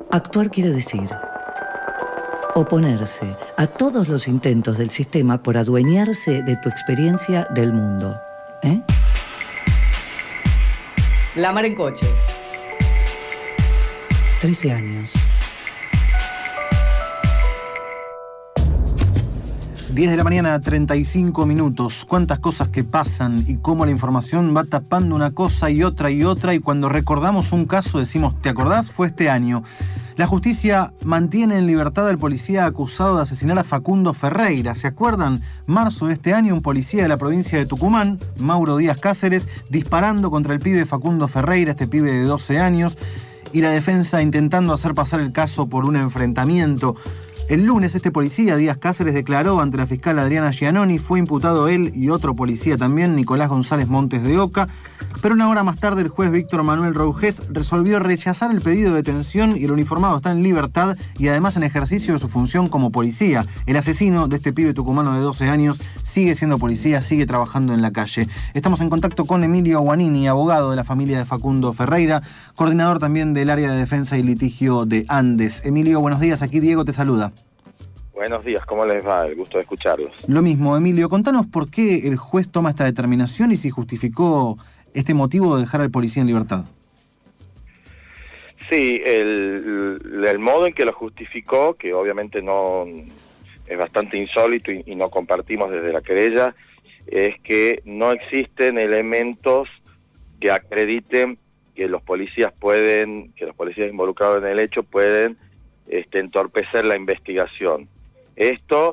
Actuar quiere decir oponerse a todos los intentos del sistema por adueñarse de tu experiencia del mundo. La mar en coche. 13 años. 10 de la mañana, 35 minutos. Cuántas cosas que pasan y cómo la información va tapando una cosa y otra, y cuando recordamos un caso decimos, ¿te acordás? Fue este año. La justicia mantiene en libertad al policía acusado de asesinar a Facundo Ferreira. ¿Se acuerdan? Marzo de este año, un policía de la provincia de Tucumán, Mauro Díaz Cáceres, disparando contra el pibe Facundo Ferreira, este pibe de 12 años, y la defensa intentando hacer pasar el caso por un enfrentamiento. El lunes, este policía, Díaz Cáceres, declaró ante la fiscal Adriana Giannoni. Fue imputado él y otro policía también, Nicolás González Montes de Oca. Pero una hora más tarde, el juez Víctor Manuel Rougés resolvió rechazar el pedido de detención y el uniformado está en libertad y además en ejercicio de su función como policía. El asesino de este pibe tucumano de 12 años sigue siendo policía, sigue trabajando en la calle. Estamos en contacto con Emilio Guanini, abogado de la familia de Facundo Ferreira, coordinador también del área de defensa y litigio de Andes. Emilio, buenos días. Aquí Diego te saluda. Buenos días, ¿cómo les va? El gusto de escucharlos. Lo mismo, Emilio, contanos por qué el juez toma esta determinación y si justificó este motivo de dejar al policía en libertad. Sí, el modo en que lo justificó, que obviamente no es bastante insólito y no compartimos desde la querella, es que no existen elementos que acrediten que los policías involucrados en el hecho pueden entorpecer la investigación. Esto,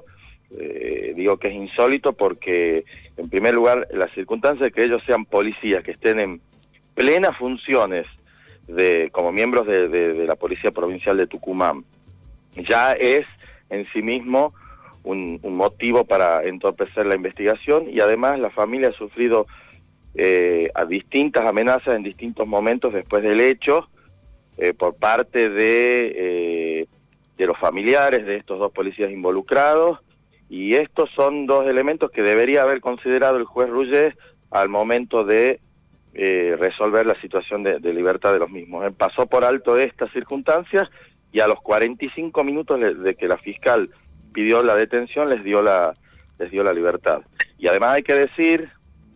digo que es insólito porque, en primer lugar, las circunstancias de que ellos sean policías, que estén en plenas funciones como miembros de la Policía Provincial de Tucumán, ya es en sí mismo un motivo para entorpecer la investigación, y además la familia ha sufrido a distintas amenazas en distintos momentos después del hecho, por parte de los familiares de estos dos policías involucrados, y estos son dos elementos que debería haber considerado el juez Rougés al momento de resolver la situación de libertad de los mismos. Él pasó por alto estas circunstancias y a los 45 minutos de que la fiscal pidió la detención les dio la libertad. Y además hay que decir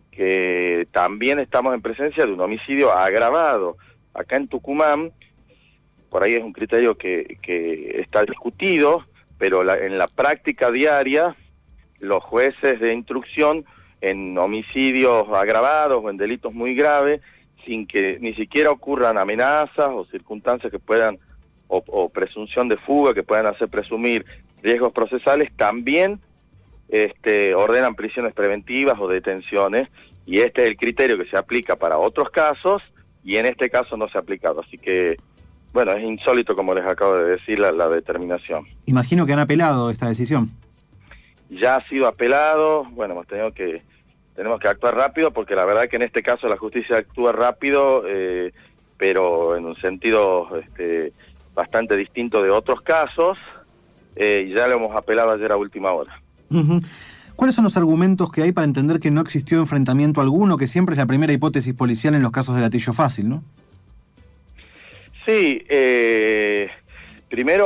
que también estamos en presencia de un homicidio agravado. Acá en Tucumán, por ahí es un criterio que está discutido, pero en la práctica diaria, los jueces de instrucción en homicidios agravados o en delitos muy graves, sin que ni siquiera ocurran amenazas o circunstancias que puedan, o presunción de fuga que puedan hacer presumir riesgos procesales, también ordenan prisiones preventivas o detenciones, y este es el criterio que se aplica para otros casos, y en este caso no se ha aplicado, así que bueno, es insólito, como les acabo de decir, la determinación. Imagino que han apelado esta decisión. Ya ha sido apelado, bueno, tenemos que actuar rápido, porque la verdad es que en este caso la justicia actúa rápido, pero en un sentido bastante distinto de otros casos, y ya lo hemos apelado ayer a última hora. Uh-huh. ¿Cuáles son los argumentos que hay para entender que no existió enfrentamiento alguno, que siempre es la primera hipótesis policial en los casos de gatillo fácil, ¿no? Sí, primero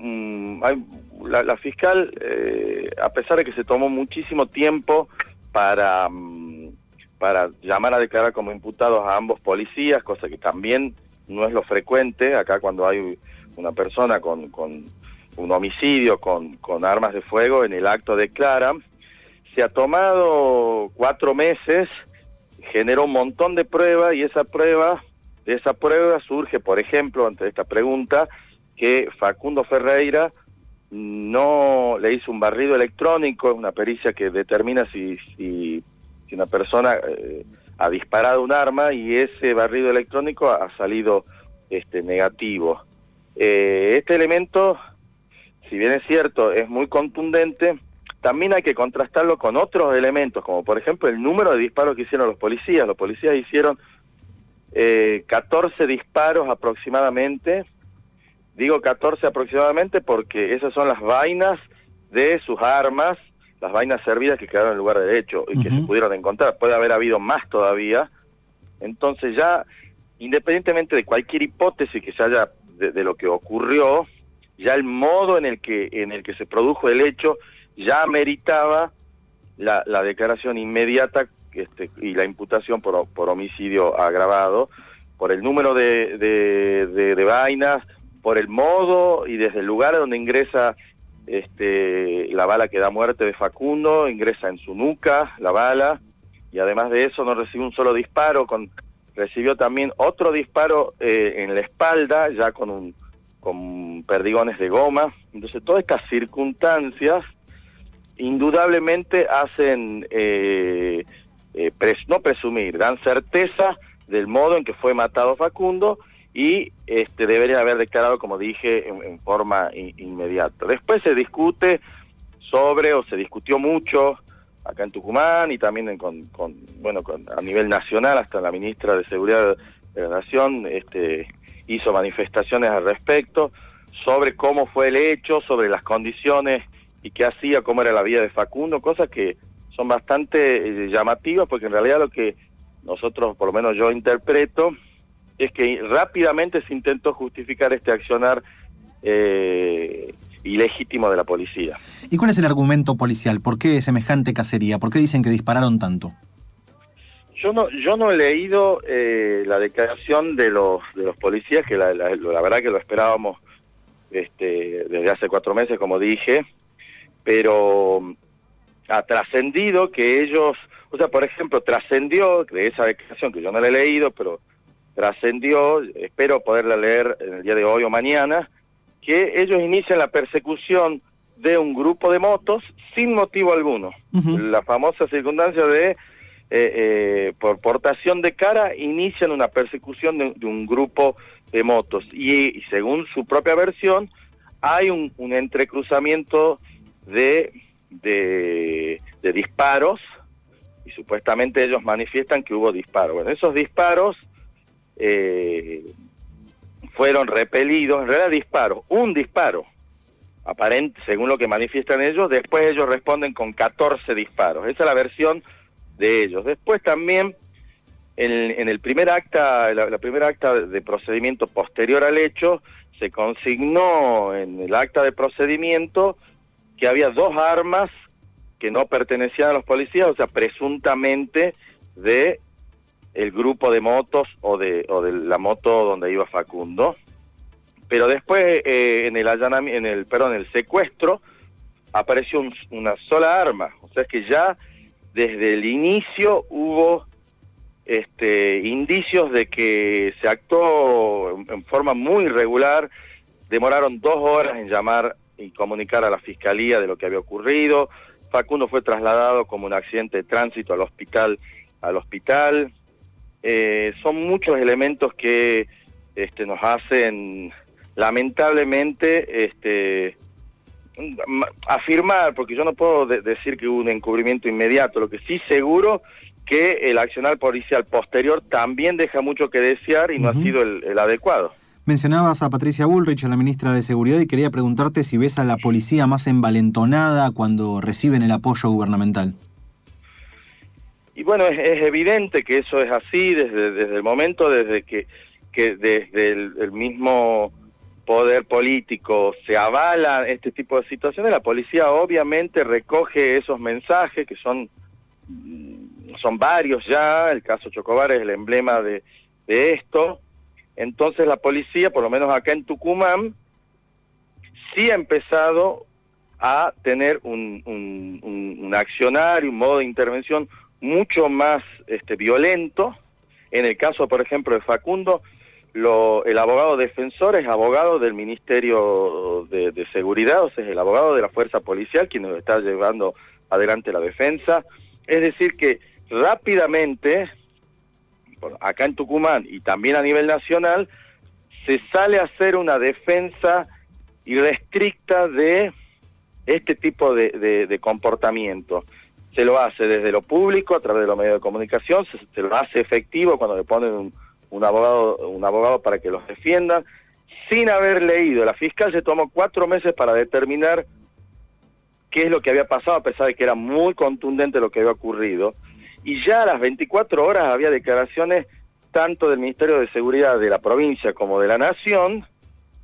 la fiscal, a pesar de que se tomó muchísimo tiempo para llamar a declarar como imputados a ambos policías, cosa que también no es lo frecuente acá cuando hay una persona con un homicidio con armas de fuego, en el acto declara, se ha tomado 4 meses, generó un montón de pruebas, y de esa prueba surge, por ejemplo, ante esta pregunta, que Facundo Ferreira no le hizo un barrido electrónico, es una pericia que determina si una persona ha disparado un arma, y ese barrido electrónico ha salido negativo. Este elemento, si bien es cierto, es muy contundente, también hay que contrastarlo con otros elementos, como por ejemplo el número de disparos que hicieron los policías. Los policías hicieron 14 disparos aproximadamente. Digo 14 aproximadamente porque esas son las vainas de sus armas, las vainas servidas que quedaron en el lugar de hecho y que se pudieron encontrar. Puede haber habido más todavía. Entonces ya, independientemente de cualquier hipótesis que se haya de lo que ocurrió, ya el modo en el que se produjo el hecho ya meritaba la declaración inmediata y la imputación por homicidio agravado, por el número de vainas, por el modo y desde el lugar donde ingresa la bala que da muerte de Facundo, ingresa en su nuca la bala, y además de eso no recibió un solo disparo, recibió también otro disparo en la espalda, ya con perdigones de goma. Entonces todas estas circunstancias indudablemente hacen, no presumir, dan certeza del modo en que fue matado Facundo, y deberían haber declarado, como dije, en forma inmediata. Después se discute se discutió mucho acá en Tucumán y también a nivel nacional, hasta la ministra de Seguridad de la Nación hizo manifestaciones al respecto sobre cómo fue el hecho, sobre las condiciones y qué hacía, cómo era la vida de Facundo, cosas que son bastante llamativas, porque en realidad lo que nosotros, por lo menos yo interpreto, es que rápidamente se intentó justificar este accionar ilegítimo de la policía. ¿Y cuál es el argumento policial? ¿Por qué semejante cacería? ¿Por qué dicen que dispararon tanto? Yo no he leído la declaración de los policías, que la verdad que lo esperábamos desde hace 4 meses, como dije, pero ha trascendido que ellos, por ejemplo, trascendió de esa declaración, que yo no la he leído, pero trascendió, espero poderla leer en el día de hoy o mañana, que ellos inician la persecución de un grupo de motos sin motivo alguno. Uh-huh. La famosa circunstancia de por portación de cara, inician una persecución de un grupo de motos, y según su propia versión hay un entrecruzamiento de disparos, y supuestamente ellos manifiestan que hubo disparos. Bueno, esos disparos fueron repelidos, en realidad un disparo aparente, según lo que manifiestan ellos. Después ellos responden con 14 disparos, esa es la versión de ellos. Después también en el primer acta, la primera acta de procedimiento posterior al hecho, se consignó en el acta de procedimiento que había 2 armas que no pertenecían a los policías, presuntamente de el grupo de motos o de la moto donde iba Facundo. Pero después en el secuestro apareció una sola arma, o sea, es que ya desde el inicio hubo indicios de que se actuó en forma muy irregular. Demoraron 2 horas en llamar y comunicar a la fiscalía de lo que había ocurrido. Facundo fue trasladado como un accidente de tránsito al hospital. Son muchos elementos que nos hacen lamentablemente afirmar, porque yo no puedo decir que hubo un encubrimiento inmediato. Lo que sí seguro que el accionar policial posterior también deja mucho que desear y no ha sido el adecuado. Mencionabas a Patricia Bullrich, a la ministra de Seguridad, y quería preguntarte si ves a la policía más envalentonada cuando reciben el apoyo gubernamental. Y bueno, es evidente que eso es así desde el momento, desde que desde el mismo poder político se avala este tipo de situaciones. La policía obviamente recoge esos mensajes, que son varios ya. El caso Chocobar es el emblema de esto. Entonces la policía, por lo menos acá en Tucumán, sí ha empezado a tener un accionar y un modo de intervención mucho más violento. En el caso, por ejemplo, de Facundo, el abogado defensor es abogado del Ministerio de Seguridad, o sea, es el abogado de la fuerza policial quien nos está llevando adelante la defensa. Es decir que rápidamente, acá en Tucumán y también a nivel nacional, se sale a hacer una defensa irrestricta de este tipo de comportamiento. Se lo hace desde lo público, a través de los medios de comunicación, se lo hace efectivo cuando le ponen un abogado para que los defienda, sin haber leído. La fiscal se tomó 4 meses para determinar qué es lo que había pasado, a pesar de que era muy contundente lo que había ocurrido. Y ya a las 24 horas había declaraciones tanto del Ministerio de Seguridad de la provincia como de la Nación,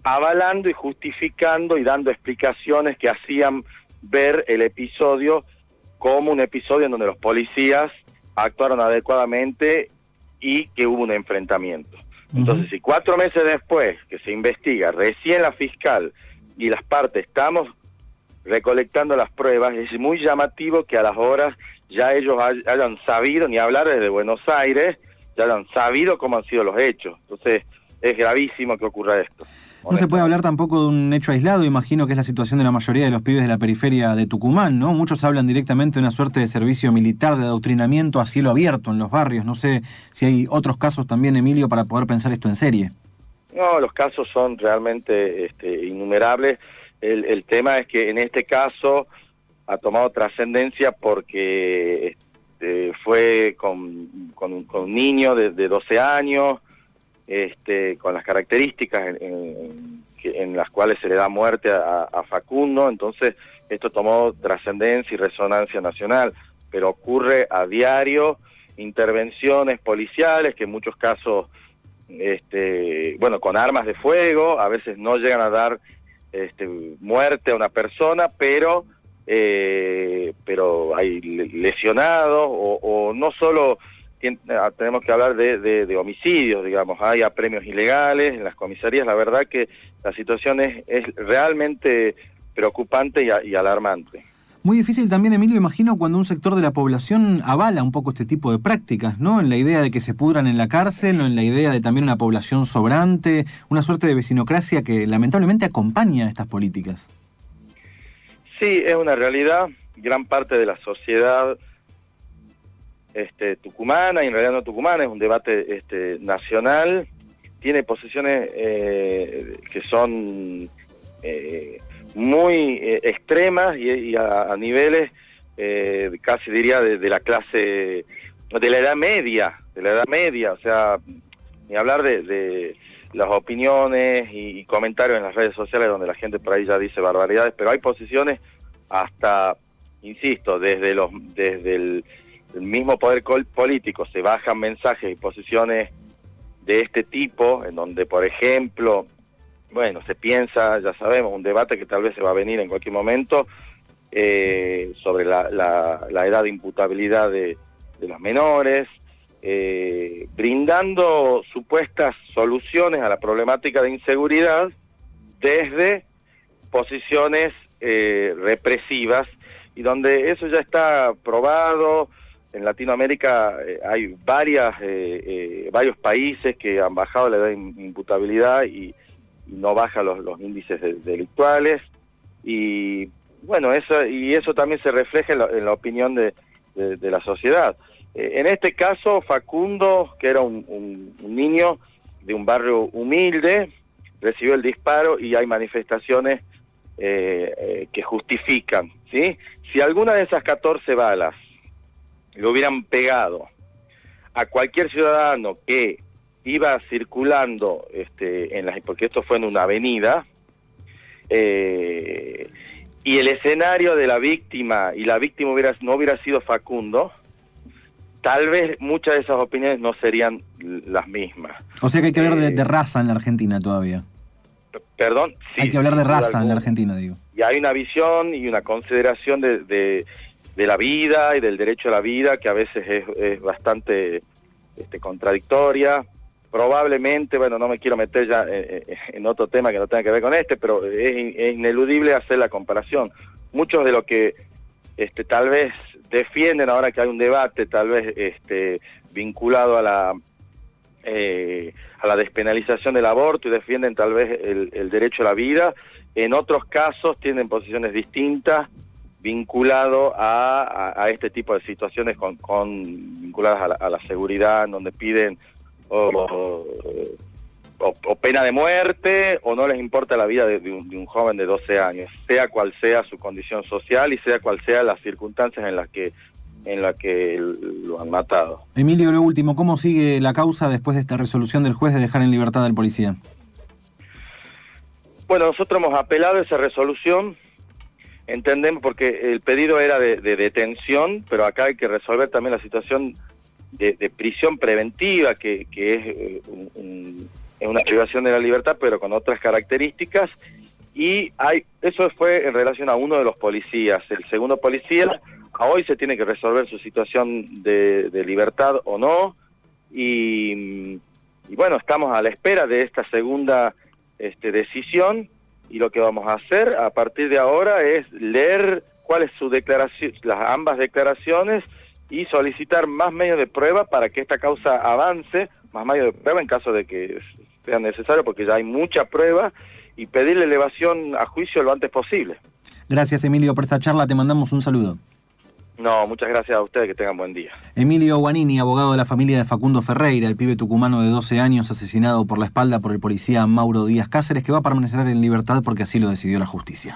avalando y justificando y dando explicaciones que hacían ver el episodio como un episodio en donde los policías actuaron adecuadamente y que hubo un enfrentamiento. Entonces, si 4 meses después que se investiga, recién la fiscal y las partes estamos recolectando las pruebas, es muy llamativo que a las horas ya ellos hayan sabido, ni hablar desde Buenos Aires, ya hayan sabido cómo han sido los hechos. Entonces, es gravísimo que ocurra esto. No se puede hablar tampoco de un hecho aislado, imagino que es la situación de la mayoría de los pibes de la periferia de Tucumán, ¿no? Muchos hablan directamente de una suerte de servicio militar, de adoctrinamiento a cielo abierto en los barrios. No sé si hay otros casos también, Emilio, para poder pensar esto en serie. No, los casos son realmente innumerables. El tema es que en este caso ha tomado trascendencia porque fue con un niño de 12 años, con las características en las cuales se le da muerte a Facundo. Entonces esto tomó trascendencia y resonancia nacional, pero ocurre a diario intervenciones policiales que en muchos casos, con armas de fuego, a veces no llegan a dar muerte a una persona, pero hay lesionados o no solo. Tenemos que hablar de homicidios, digamos, hay apremios ilegales en las comisarías. La verdad que la situación es realmente preocupante y alarmante. Muy difícil también, Emilio, imagino, cuando un sector de la población avala un poco este tipo de prácticas, ¿no? En la idea de que se pudran en la cárcel, o en la idea de también una población sobrante, una suerte de vecinocracia que lamentablemente acompaña estas políticas. Sí, es una realidad. Gran parte de la sociedad tucumana, y en realidad no tucumana, es un debate nacional, tiene posiciones que son muy extremas y a niveles casi diría de la clase, de la edad media, o sea, ni hablar de las opiniones y comentarios en las redes sociales donde la gente por ahí ya dice barbaridades, pero hay posiciones hasta, insisto, desde el mismo poder político se bajan mensajes y posiciones de este tipo, en donde, por ejemplo, se piensa, ya sabemos, un debate que tal vez se va a venir en cualquier momento, sobre la edad de imputabilidad de los menores, brindando supuestas soluciones a la problemática de inseguridad desde posiciones represivas, y donde eso ya está probado. En Latinoamérica hay varios países que han bajado la edad de imputabilidad y no baja los índices delictuales, y eso también se refleja en la opinión de la sociedad. En este caso, Facundo, que era un niño de un barrio humilde, recibió el disparo y hay manifestaciones que justifican, ¿sí? Si alguna de esas 14 balas le hubieran pegado a cualquier ciudadano que iba circulando, porque esto fue en una avenida, y el escenario de la víctima, y la víctima no hubiera sido Facundo, tal vez muchas de esas opiniones no serían las mismas. O sea que hay que hablar de raza en la Argentina todavía. Perdón. Sí, hay que hablar de raza en la Argentina, digo. Y hay una visión y una consideración de la vida y del derecho a la vida que a veces es bastante contradictoria. Probablemente, no me quiero meter ya en otro tema que no tenga que ver con pero es ineludible hacer la comparación. Muchos de lo que tal vez defienden ahora que hay un debate, tal vez vinculado a la despenalización del aborto, y defienden tal vez el derecho a la vida, en otros casos tienen posiciones distintas vinculado a este tipo de situaciones vinculadas a la seguridad, donde piden o pena de muerte, o no les importa la vida de un joven de 12 años, sea cual sea su condición social y sea cual sea las circunstancias en las que lo han matado. Emilio, lo último, ¿cómo sigue la causa después de esta resolución del juez de dejar en libertad al policía? Bueno, nosotros hemos apelado a esa resolución, entendemos, porque el pedido era de detención, pero acá hay que resolver también la situación de prisión preventiva, que es es una privación de la libertad, pero con otras características, y eso fue en relación a uno de los policías. El segundo policía, a hoy se tiene que resolver su situación de libertad o no, y bueno, estamos a la espera de esta segunda decisión, y lo que vamos a hacer a partir de ahora es leer cuál es su declaración, ambas declaraciones, y solicitar más medios de prueba para que esta causa avance, más medios de prueba en caso de que sea necesario, porque ya hay mucha prueba, y pedirle elevación a juicio lo antes posible. Gracias, Emilio, por esta charla. Te mandamos un saludo. No, muchas gracias a ustedes, que tengan buen día. Emilio Guanini, abogado de la familia de Facundo Ferreira, el pibe tucumano de 12 años asesinado por la espalda por el policía Mauro Díaz Cáceres, que va a permanecer en libertad porque así lo decidió la justicia.